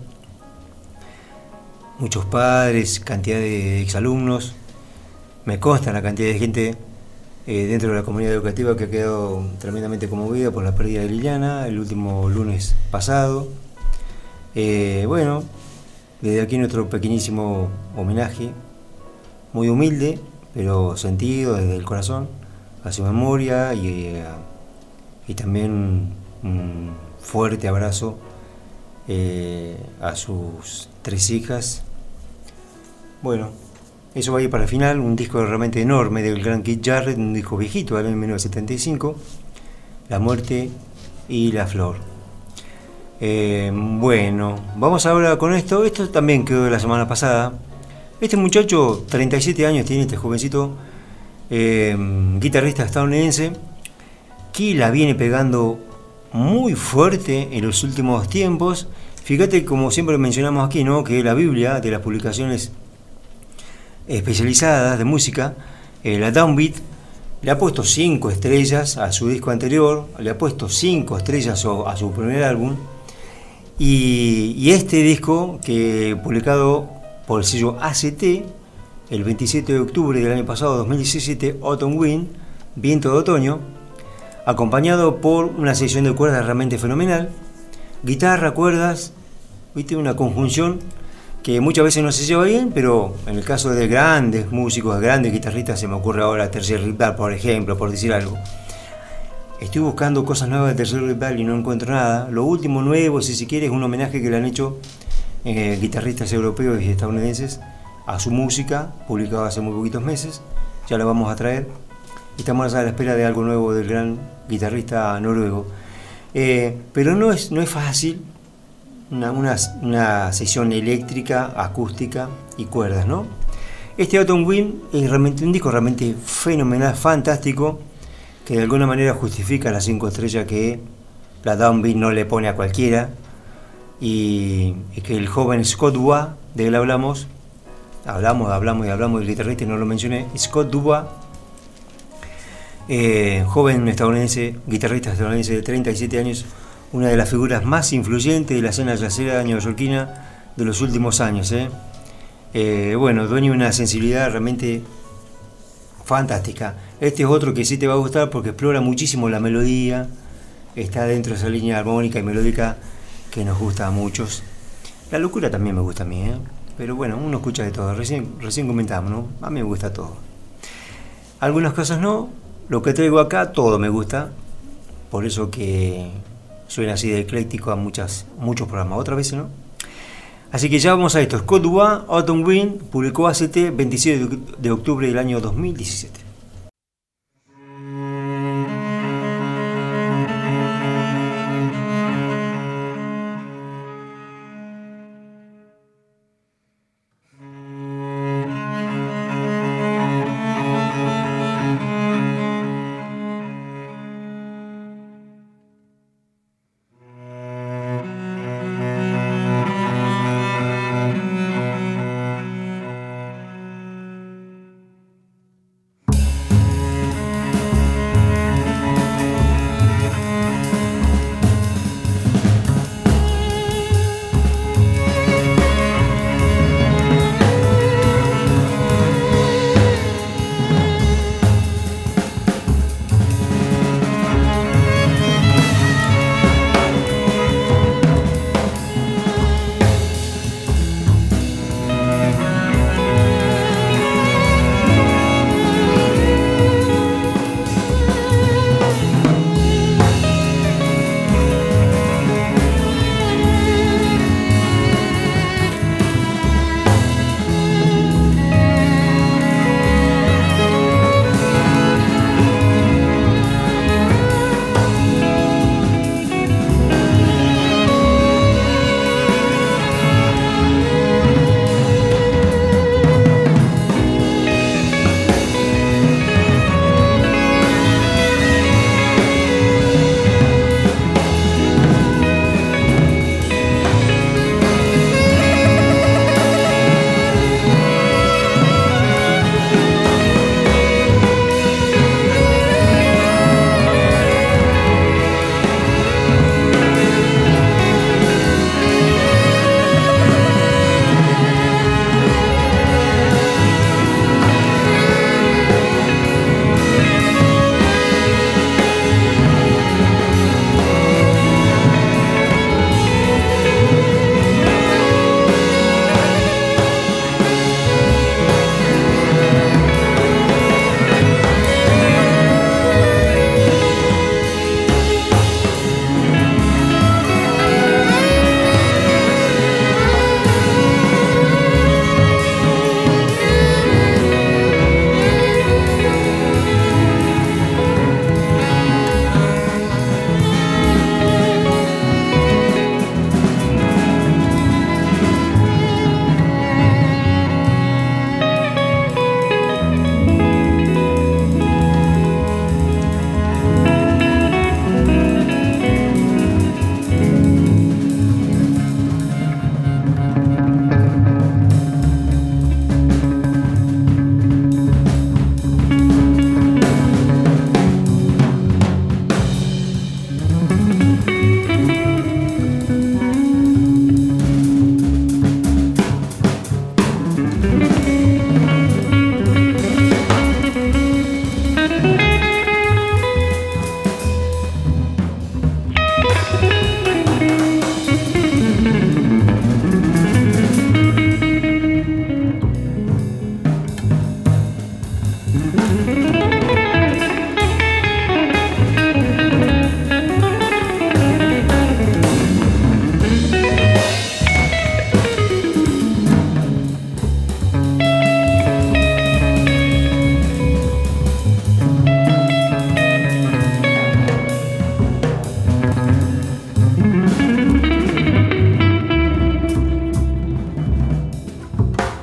Muchos padres, cantidad de exalumnos. Me consta la cantidad de gente dentro de la comunidad educativa que ha quedado tremendamente conmovida por la pérdida de Liliana el último lunes pasado. Bueno, desde aquí nuestro pequeñísimo homenaje, muy humilde, pero sentido desde el corazón, a su memoria y también un fuerte abrazo a sus 3 hijas. Bueno, eso va a ir para el final, un disco realmente enorme del gran Keith Jarrett, un disco viejito del año 1975, La muerte y la flor. Bueno, vamos ahora con esto también quedó de la semana pasada. Este muchacho, 37 años tiene este jovencito, guitarrista estadounidense, que la viene pegando muy fuerte en los últimos tiempos. Fíjate, como siempre mencionamos aquí, ¿no?, que la Biblia de las publicaciones especializadas de música, la Downbeat, le ha puesto 5 estrellas a su disco anterior, le ha puesto 5 estrellas a su primer álbum, y este disco, que publicado por el sello ACT el 27 de octubre del año pasado, 2017, Autumn Wind, Viento de Otoño, acompañado por una sección de cuerdas realmente fenomenal, guitarra, cuerdas, viste, una conjunción que muchas veces no se lleva bien, pero en el caso de grandes músicos, de grandes guitarristas, se me ocurre ahora Tercer Rival, por ejemplo, por decir algo. Estoy buscando cosas nuevas de Tercer Rival y no encuentro nada. Lo último nuevo, si se quiere, es un homenaje que le han hecho guitarristas europeos y estadounidenses a su música, publicado hace muy poquitos meses. Ya lo vamos a traer. Estamos a la espera de algo nuevo del gran guitarrista noruego. Pero no es fácil una sesión eléctrica, acústica y cuerdas, ¿no? Este Autumn Wind es realmente un disco realmente fenomenal, fantástico, que de alguna manera justifica las 5 estrellas que la Downbeat no le pone a cualquiera, y que el joven Scott Dubois, de él hablamos del guitarrista y no lo mencioné, Scott Dubois, joven estadounidense, guitarrista estadounidense de 37 años, una de las figuras más influyentes de la escena jazzera neoyorquina de los últimos años. Bueno, dueño de una sensibilidad realmente fantástica. Este es otro que sí te va a gustar porque explora muchísimo la melodía, está dentro de esa línea armónica y melódica que nos gusta a muchos. La locura también me gusta a mí, pero bueno, uno escucha de todo. Recién comentamos, ¿no? A mí me gusta todo. Algunas cosas no, lo que traigo acá todo me gusta, por eso que suena así de ecléctico a muchos programas, otras veces no. Así que ya vamos a esto. Scott Dubois, Autumn Wind, publicó ACT 27 de octubre del año 2017.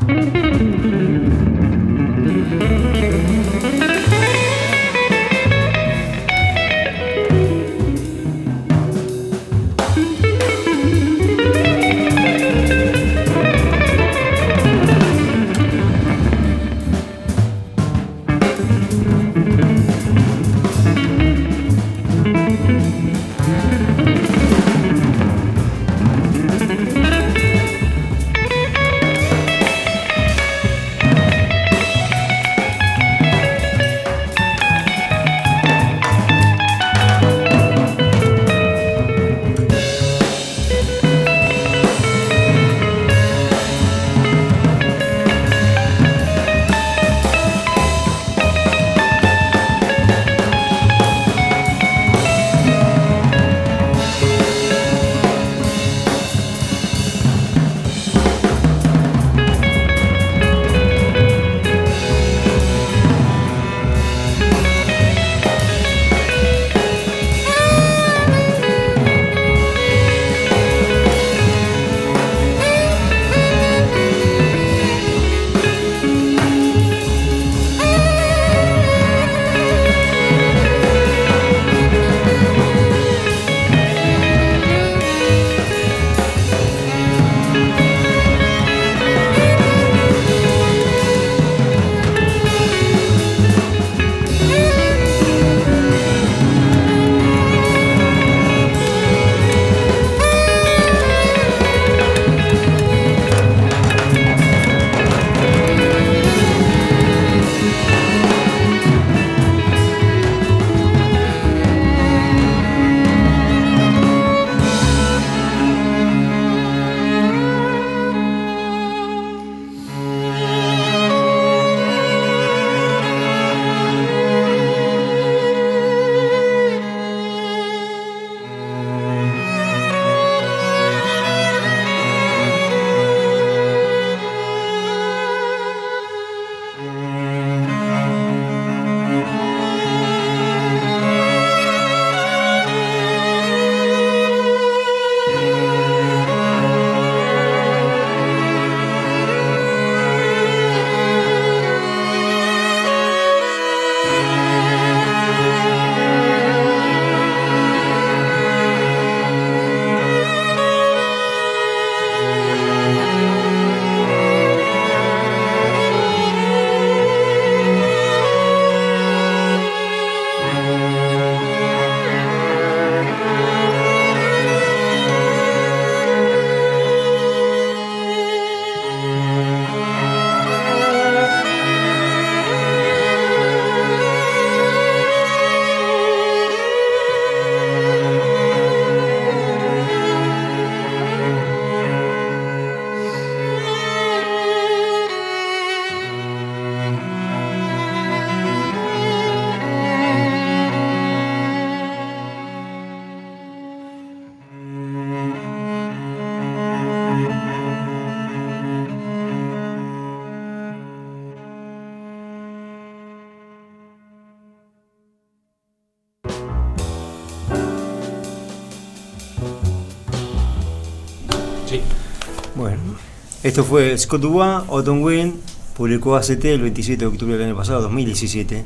Sí. Bueno, esto fue Scott Dubois, Autumn Wind, publicó ACT el 27 de octubre del año pasado, 2017.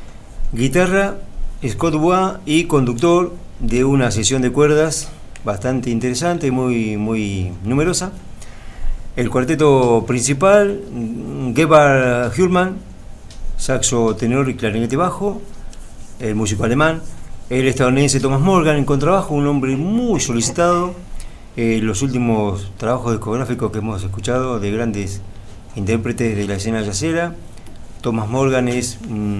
Guitarra, Scott Dubois, y conductor de una sesión de cuerdas bastante interesante, muy numerosa. El cuarteto principal, Gebhard Hürmann, saxo tenor y clarinete bajo, el músico alemán, el estadounidense Thomas Morgan en contrabajo, un hombre muy solicitado. Los últimos trabajos discográficos que hemos escuchado de grandes intérpretes de la escena jazzera, Thomas Morgan es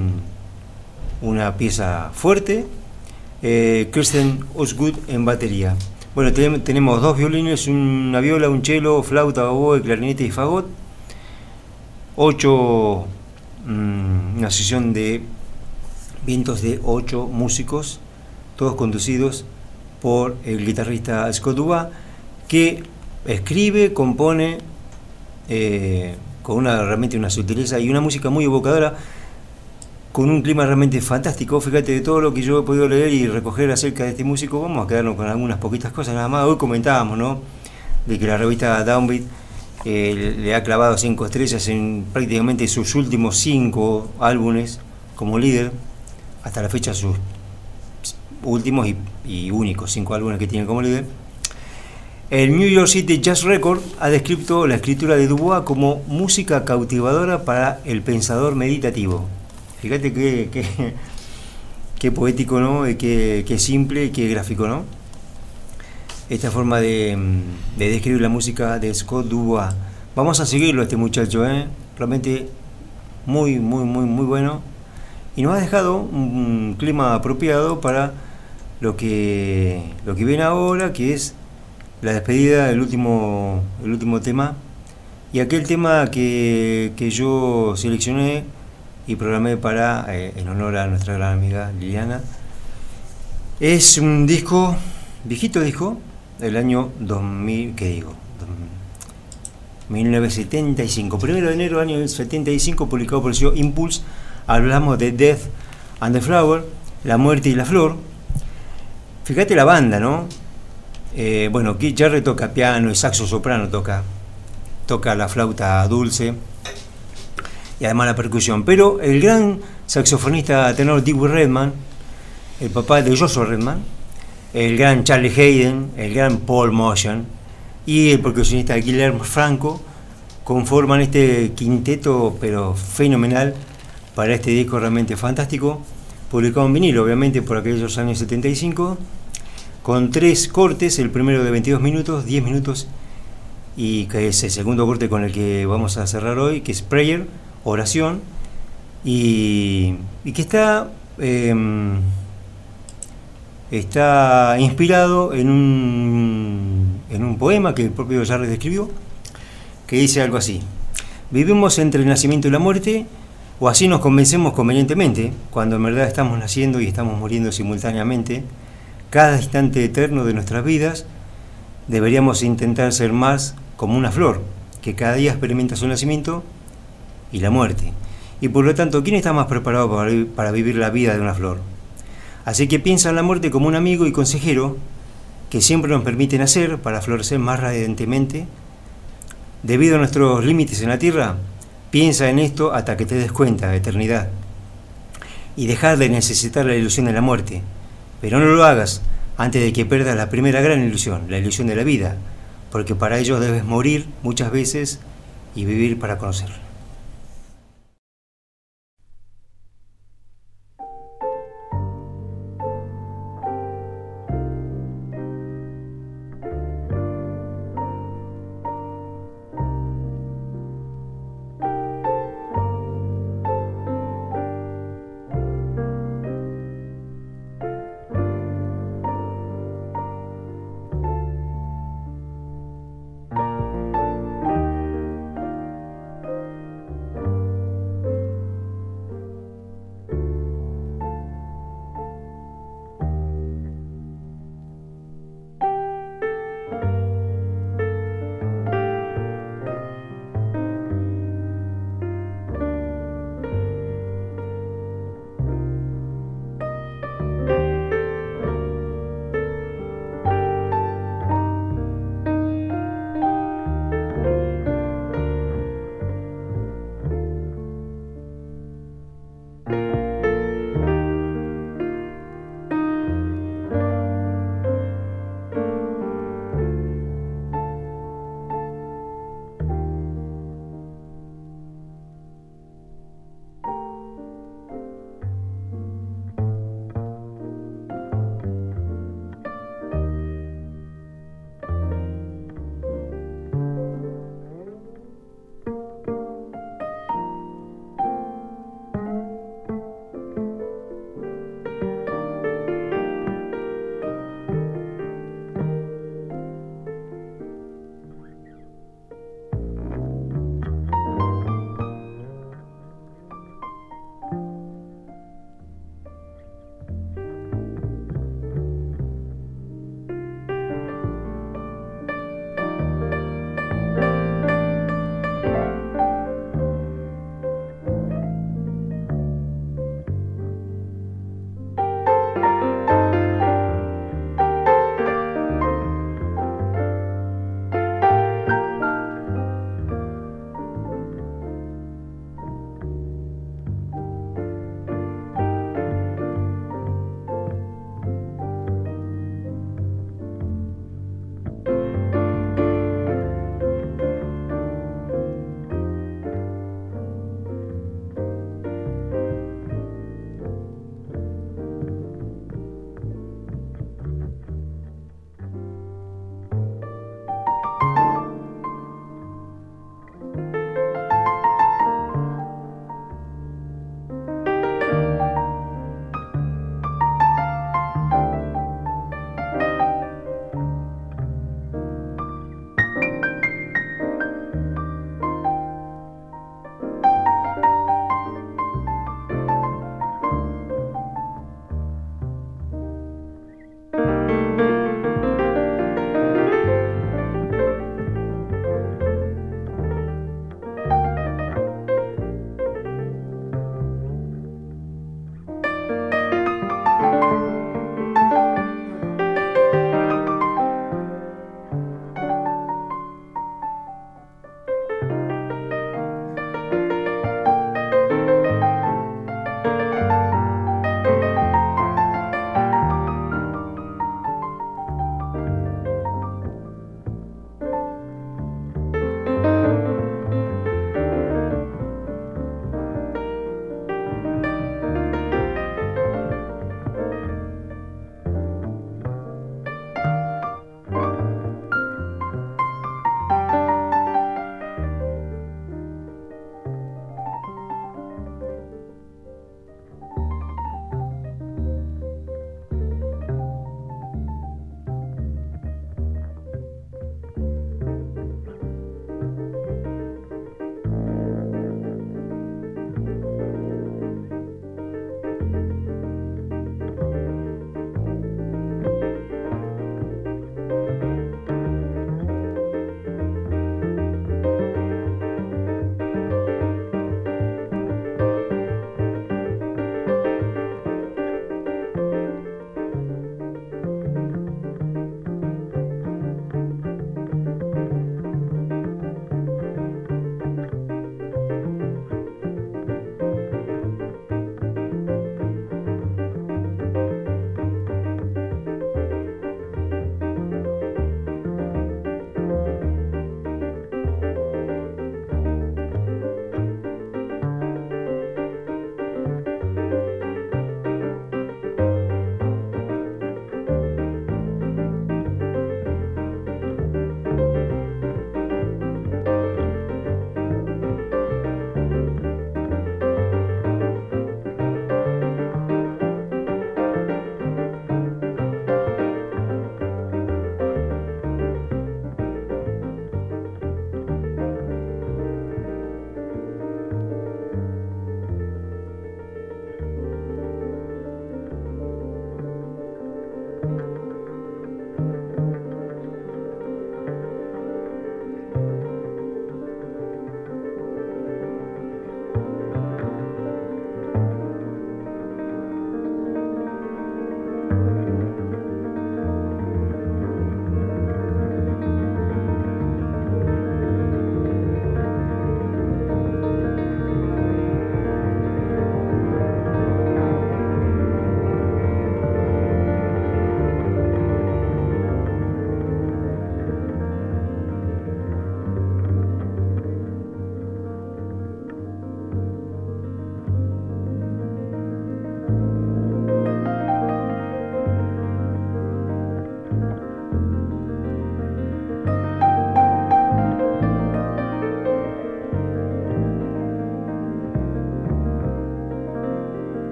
una pieza fuerte. Kirsten Osgood en batería. Bueno, tenemos dos violines, una viola, un cello, flauta, oboe, clarinete y fagot. Una sesión de vientos de 8 músicos, todos conducidos por el guitarrista Scott Dubois, que escribe, compone con realmente una sutileza y una música muy evocadora, con un clima realmente fantástico. Fíjate, de todo lo que yo he podido leer y recoger acerca de este músico, vamos a quedarnos con algunas poquitas cosas nada más. Hoy comentábamos, ¿no?, de que la revista Downbeat Le ha clavado 5 estrellas en prácticamente sus últimos 5 álbumes como líder, hasta la fecha sus últimos y únicos 5 álbumes que tiene como líder. El New York City Jazz Record ha descrito la escritura de Dubois como música cautivadora para el pensador meditativo. Fíjate qué poético, ¿no? Qué simple y qué gráfico, ¿no? Esta forma de describir la música de Scott Dubois. Vamos a seguirlo a este muchacho, realmente muy bueno, y nos ha dejado un clima apropiado para lo que viene ahora, que es la despedida, el último tema, y aquel tema que yo seleccioné y programé para en honor a nuestra gran amiga Liliana. Es un disco, viejito disco, del año 2000, ¿qué digo? 1975, 1 de enero del año 75, publicado por el sello Impulse. Hablamos de Death and the Flower, La Muerte y la Flor. Fíjate la banda, ¿no? Bueno, Keith Jarrett toca piano y saxo soprano, toca la flauta dulce y además la percusión. Pero el gran saxofonista tenor Dewey Redman, el papá de Joshua Redman, el gran Charlie Hayden, el gran Paul Motion y el percusionista Guillermo Franco conforman este quinteto, pero fenomenal, para este disco realmente fantástico, publicado en vinilo, obviamente, por aquellos años 75, con 3 cortes, el primero de 22 minutos, 10 minutos, y que es el segundo corte con el que vamos a cerrar hoy, que es Prayer, oración, y que está inspirado en un poema que el propio Jarrett escribió, que dice algo así: vivimos entre el nacimiento y la muerte, o así nos convencemos convenientemente, cuando en verdad estamos naciendo y estamos muriendo simultáneamente. Cada instante eterno de nuestras vidas deberíamos intentar ser más como una flor, que cada día experimenta su nacimiento y la muerte. Y por lo tanto, ¿quién está más preparado para vivir la vida de una flor? Así que piensa en la muerte como un amigo y consejero que siempre nos permite nacer para florecer más radiantemente. Debido a nuestros límites en la tierra, piensa en esto hasta que te des cuenta, eternidad, y dejar de necesitar la ilusión de la muerte. Pero no lo hagas antes de que pierdas la primera gran ilusión, la ilusión de la vida, porque para ello debes morir muchas veces y vivir para conocerla.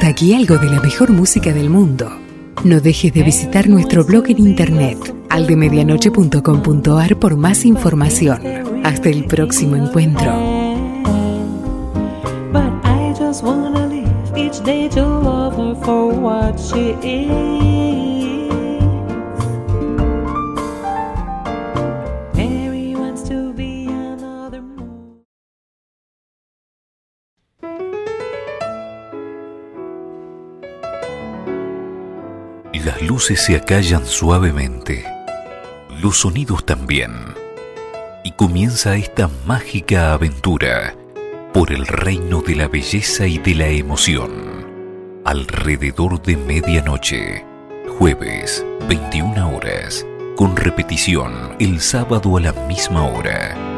Hasta aquí algo de la mejor música del mundo. No dejes de visitar nuestro blog en internet, aldemedianoche.com.ar, por más información. Hasta el próximo encuentro.
But I just wanna live each day to love her for what she is. Mary wants to be another moon.
Las luces se acallan suavemente, los sonidos también, y comienza esta mágica aventura por el reino de la belleza y de la emoción. Alrededor de medianoche, jueves, 21 horas, con repetición el sábado a la misma hora.